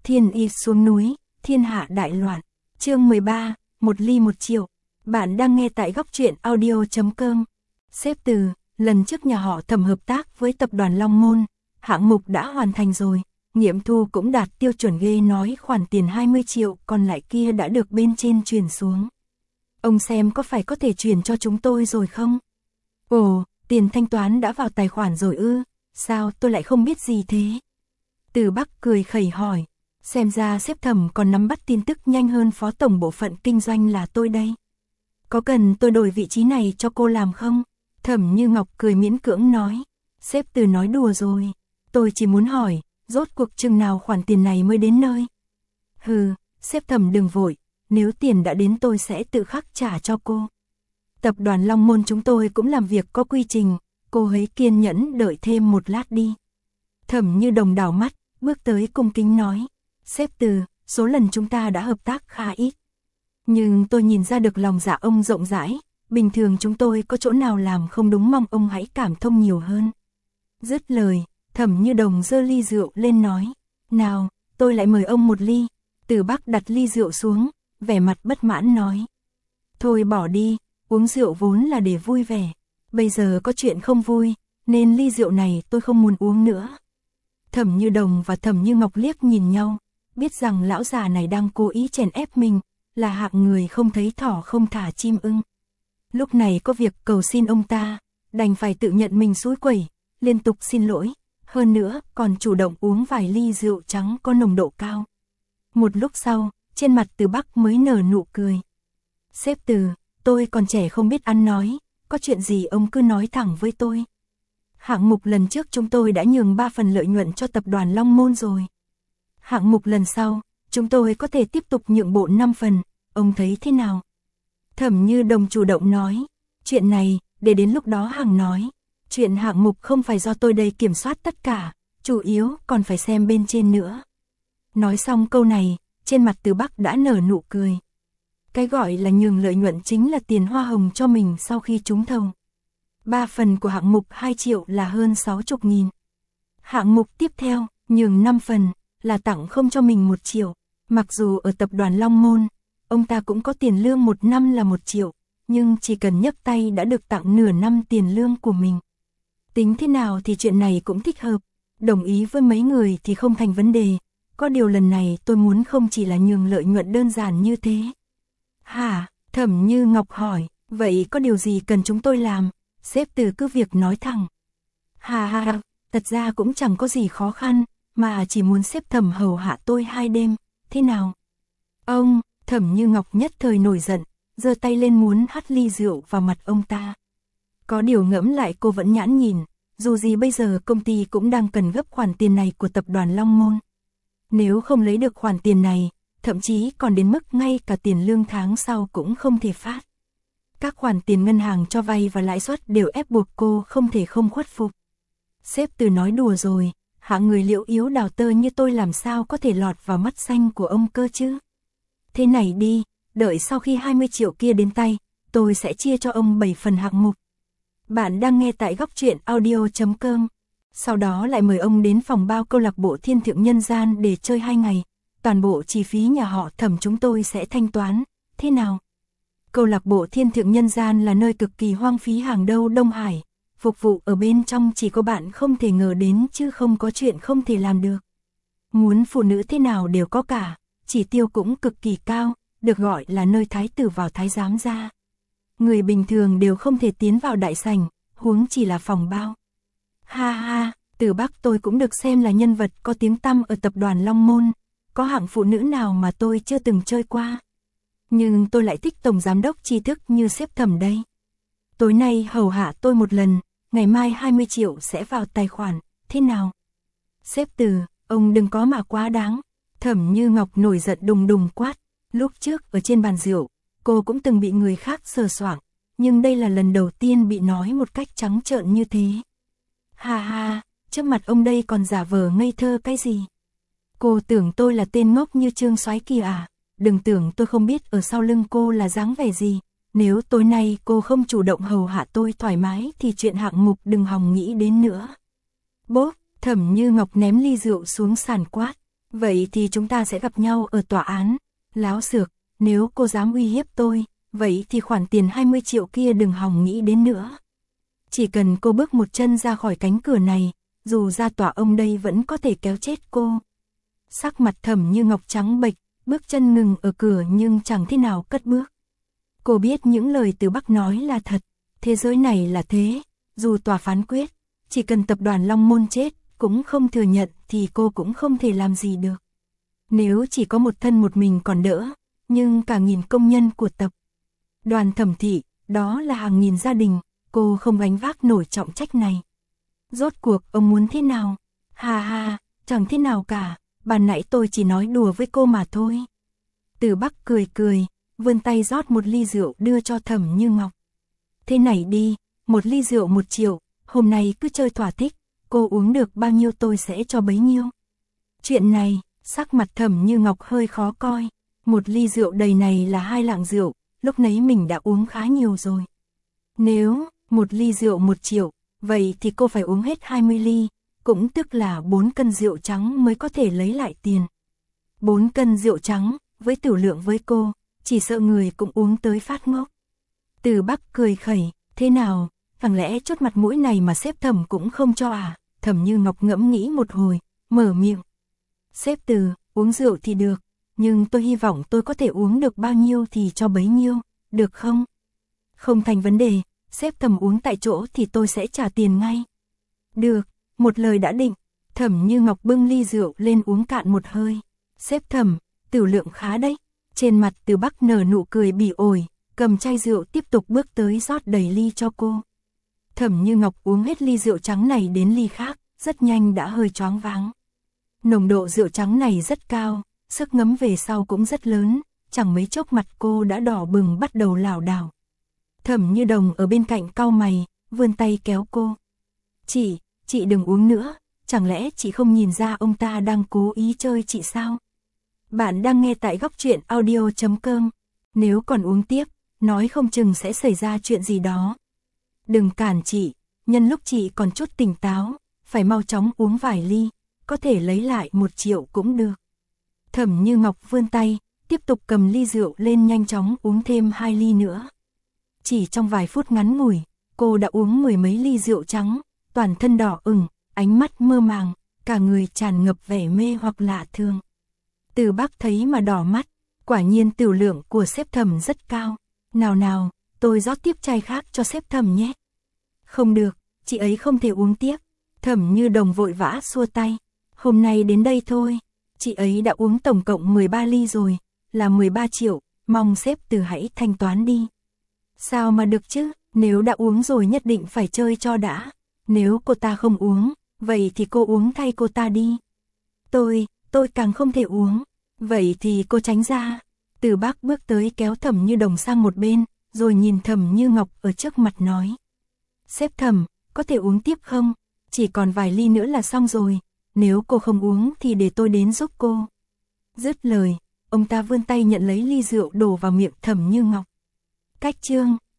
Thiên y xuống núi, thiên hạ đại loạn. Chương 13, 1 ly 1 triệu. Bạn đang nghe tại góc truyện audio.com. Xếp từ, lần trước nhà họ Thẩm hợp tác với tập đoàn Long Môn, hạng mục đã hoàn thành rồi, nghiệm thu cũng đạt tiêu chuẩn ghê, nói khoản tiền 20 triệu còn lại kia đã được bên trên chuyển xuống. Ông xem có phải có thể chuyển cho chúng tôi rồi không? Ồ, tiền thanh toán đã vào tài khoản rồi ư? Sao tôi lại không biết gì thế? Từ Bắc cười khẩy hỏi. Xem ra sếp Thẩm còn nắm bắt tin tức nhanh hơn phó tổng bộ phận kinh doanh là tôi đây. Có cần tôi đổi vị trí này cho cô làm không? Thẩm Như Ngọc cười miễn cưỡng nói. Sếp Từ nói đùa rồi. Tôi chỉ muốn hỏi, rốt cuộc chừng nào khoản tiền này mới đến nơi? Hừ, sếp Thẩm đừng vội, nếu tiền đã đến tôi sẽ tự khắc trả cho cô. Tập đoàn Long Môn chúng tôi cũng làm việc có quy trình, cô hãy kiên nhẫn đợi thêm một lát đi. Thẩm Như Đồng đảo mắt, bước tới cung kính nói. Sếp Từ, số lần chúng ta đã hợp tác khá ít. Nhưng tôi nhìn ra được lòng dạ ông rộng rãi, bình thường chúng tôi có chỗ nào làm không đúng, mong ông hãy cảm thông nhiều hơn. Dứt lời, Thẩm Như Đồng giơ ly rượu lên nói. Nào, tôi lại mời ông một ly. Từ Bắc đặt ly rượu xuống, vẻ mặt bất mãn nói. Thôi bỏ đi, uống rượu vốn là để vui vẻ. Bây giờ có chuyện không vui, nên ly rượu này tôi không muốn uống nữa. Thẩm Như Đồng và Thẩm Như Ngọc liếc nhìn nhau, biết rằng lão già này đang cố ý chèn ép mình, là hạng người không thấy thỏ không thả chim ưng. Lúc này có việc cầu xin ông ta, đành phải tự nhận mình xúi quẩy, liên tục xin lỗi, hơn nữa còn chủ động uống vài ly rượu trắng có nồng độ cao. Một lúc sau, trên mặt Từ Bắc mới nở nụ cười. Sếp Từ, tôi còn trẻ không biết ăn nói, có chuyện gì ông cứ nói thẳng với tôi. Hạng mục lần trước chúng tôi đã nhường 3 phần lợi nhuận cho tập đoàn Long Môn rồi. Hạng mục lần sau, chúng tôi có thể tiếp tục nhượng bộ 5 phần, ông thấy thế nào? Thẩm Như Đồng chủ động nói, chuyện này, để đến lúc đó hằng nói. Chuyện hạng mục không phải do tôi đây kiểm soát tất cả, chủ yếu còn phải xem bên trên nữa. Nói xong câu này, trên mặt Từ Bắc đã nở nụ cười. Cái gọi là nhường lợi nhuận chính là tiền hoa hồng cho mình sau khi trúng thầu. 3 phần của hạng mục 2 triệu là hơn 60.000. Hạng mục tiếp theo, nhường 5 phần, là tặng không cho mình 1 triệu. Mặc dù ở tập đoàn Long Môn, ông ta cũng có tiền lương 1 năm là 1 triệu, nhưng chỉ cần nhấc tay đã được tặng nửa năm tiền lương của mình. Tính thế nào thì chuyện này cũng thích hợp, đồng ý với mấy người thì không thành vấn đề. Có điều lần này tôi muốn không chỉ là nhường lợi nhuận đơn giản như thế. Hả? Thẩm Như Ngọc hỏi, vậy có điều gì cần chúng tôi làm? Sếp Từ cứ việc nói thẳng. Ha, thật ra cũng chẳng có gì khó khăn, mà chỉ muốn sếp Thẩm hầu hạ tôi 2 đêm, thế nào? Ông, Thẩm Như Ngọc nhất thời nổi giận, giơ tay lên muốn hắt ly rượu vào mặt ông ta. Có điều ngẫm lại cô vẫn nhãn nhìn, dù gì bây giờ công ty cũng đang cần gấp khoản tiền này của tập đoàn Long Môn. Nếu không lấy được khoản tiền này, thậm chí còn đến mức ngay cả tiền lương tháng sau cũng không thể phát. Các khoản tiền ngân hàng cho vay và lãi suất đều ép buộc cô không thể không khuất phục. Sếp Từ nói đùa rồi, hạng người liễu yếu đào tơ như tôi làm sao có thể lọt vào mắt xanh của ông cơ chứ? Thế này đi, đợi sau khi 20 triệu kia đến tay, tôi sẽ chia cho ông 7 phần hạng mục. Bạn đang nghe tại góc truyện audio.com. Sau đó lại mời ông đến phòng bao câu lạc bộ Thiên Thượng Nhân Gian để chơi 2 ngày. Toàn bộ chi phí nhà họ Thẩm chúng tôi sẽ thanh toán, thế nào? Câu lạc bộ Thiên Thượng Nhân Gian là nơi cực kỳ hoang phí hàng đầu Đông Hải. Phục vụ ở bên trong chỉ có bạn không thể ngờ đến chứ không có chuyện không thể làm được. Muốn phụ nữ thế nào đều có cả, chỉ tiêu cũng cực kỳ cao, được gọi là nơi thái tử vào thái giám ra. Người bình thường đều không thể tiến vào đại sảnh, huống chỉ là phòng bao. Ha, Từ Bắc tôi cũng được xem là nhân vật có tiếng tăm ở tập đoàn Long Môn, có hạng phụ nữ nào mà tôi chưa từng chơi qua. Nhưng tôi lại thích tổng giám đốc tri thức như sếp Thẩm đây. Tối nay hầu hạ tôi một lần, ngày mai 20 triệu sẽ vào tài khoản, thế nào? Sếp Từ, ông đừng có mà quá đáng. Thẩm Như Ngọc nổi giận đùng đùng quát. Lúc trước ở trên bàn rượu, cô cũng từng bị người khác sờ soạng, nhưng đây là lần đầu tiên bị nói một cách trắng trợn như thế. Ha, trước mặt ông đây còn giả vờ ngây thơ cái gì? Cô tưởng tôi là tên ngốc như Trương Soái kia à? Đừng tưởng tôi không biết ở sau lưng cô là dáng vẻ gì. Nếu tối nay cô không chủ động hầu hạ tôi thoải mái thì chuyện hạng mục đừng hòng nghĩ đến nữa. Bốp, Thẩm Như Ngọc ném ly rượu xuống sàn quát. Vậy thì chúng ta sẽ gặp nhau ở tòa án. Láo xược, nếu cô dám uy hiếp tôi, vậy thì khoản tiền 20 triệu kia đừng hòng nghĩ đến nữa. Chỉ cần cô bước một chân ra khỏi cánh cửa này, dù ra tòa ông đây vẫn có thể kéo chết cô. Sắc mặt Thẩm Như Ngọc trắng bệch, bước chân ngừng ở cửa nhưng chẳng thế nào cất bước. Cô biết những lời Từ Bắc nói là thật, thế giới này là thế, dù tòa phán quyết, chỉ cần tập đoàn Long Môn chết, cũng không thừa nhận thì cô cũng không thể làm gì được. Nếu chỉ có một thân một mình còn đỡ, nhưng cả nghìn công nhân của tập đoàn Thẩm thị, đó là hàng nghìn gia đình, cô không gánh vác nổi trọng trách này. Rốt cuộc ông muốn thế nào? Ha ha, chẳng thế nào cả, ban nãy tôi chỉ nói đùa với cô mà thôi. Từ Bắc cười cười, vươn tay rót một ly rượu đưa cho Thẩm Như Ngọc. Thế này đi, một ly rượu 1 triệu, hôm nay cứ chơi thỏa thích, cô uống được bao nhiêu tôi sẽ cho bấy nhiêu. Chuyện này, sắc mặt Thẩm Như Ngọc hơi khó coi, một ly rượu đầy này là 2 lạng rượu, lúc nãy mình đã uống khá nhiều rồi. Nếu một ly rượu 1 triệu, vậy thì cô phải uống hết 20 ly, cũng tức là 4 cân rượu trắng mới có thể lấy lại tiền. 4 cân rượu trắng, với tiểu lượng với cô, chỉ sợ người cũng uống tới phát ngốc. Từ Bắc cười khẩy, thế nào, chẳng lẽ chốt mặt mũi này mà sếp Thẩm cũng không cho à? Thẩm Như Ngọc ngẫm nghĩ một hồi, mở miệng. Sếp Từ, uống rượu thì được, nhưng tôi hy vọng tôi có thể uống được bao nhiêu thì cho bấy nhiêu, được không? Không thành vấn đề, sếp Thẩm uống tại chỗ thì tôi sẽ trả tiền ngay. Được, một lời đã định. Thẩm Như Ngọc bưng ly rượu lên uống cạn một hơi. Sếp Thẩm, tiểu lượng khá đấy. Trên mặt Từ Bắc nở nụ cười bỉ ổi, cầm chai rượu tiếp tục bước tới rót đầy ly cho cô. Thẩm Như Ngọc uống hết ly rượu trắng này đến ly khác, rất nhanh đã hơi choáng váng. Nồng độ rượu trắng này rất cao, sức ngấm về sau cũng rất lớn, chẳng mấy chốc mặt cô đã đỏ bừng bắt đầu lảo đảo. Thẩm Như Đồng ở bên cạnh cau mày, vươn tay kéo cô. Chị đừng uống nữa, chẳng lẽ chị không nhìn ra ông ta đang cố ý chơi chị sao? Bạn đang nghe tại Góc Truyện Audio.com, nếu còn uống tiếp, nói không chừng sẽ xảy ra chuyện gì đó. Đừng cản chị, nhân lúc chị còn chút tỉnh táo, phải mau chóng uống vài ly, có thể lấy lại 1 triệu cũng được. Thẩm Như Ngọc vươn tay, tiếp tục cầm ly rượu lên nhanh chóng uống thêm 2 ly nữa. Chỉ trong vài phút ngắn ngủi, cô đã uống 10 mấy ly rượu trắng, toàn thân đỏ ửng, ánh mắt mơ màng, cả người tràn ngập vẻ mê hoặc lạ thường. Từ Bắc thấy mà đỏ mắt, quả nhiên tiểu lượng của sếp Thẩm rất cao. Nào, tôi rót tiếp chai khác cho sếp Thẩm nhé. Không được, chị ấy không thể uống tiếp. Thẩm Như Đồng vội vã xua tay. Hôm nay đến đây thôi, chị ấy đã uống tổng cộng 13 ly rồi, là 13 triệu, mong sếp Từ hãy thanh toán đi. Sao mà được chứ, nếu đã uống rồi nhất định phải chơi cho đã. Nếu cô ta không uống, vậy thì cô uống thay cô ta đi. Tôi càng không thể uống, vậy thì cô tránh ra. Từ Bắc bước tới kéo Thẩm Như Đồng sang một bên, rồi nhìn Thẩm Như Ngọc ở trước mặt nói. Sếp Thẩm, có thể uống tiếp không? Chỉ còn vài ly nữa là xong rồi, nếu cô không uống thì để tôi đến giúp cô. Dứt lời, ông ta vươn tay nhận lấy ly rượu đổ vào miệng Thẩm Như Ngọc. Cách chương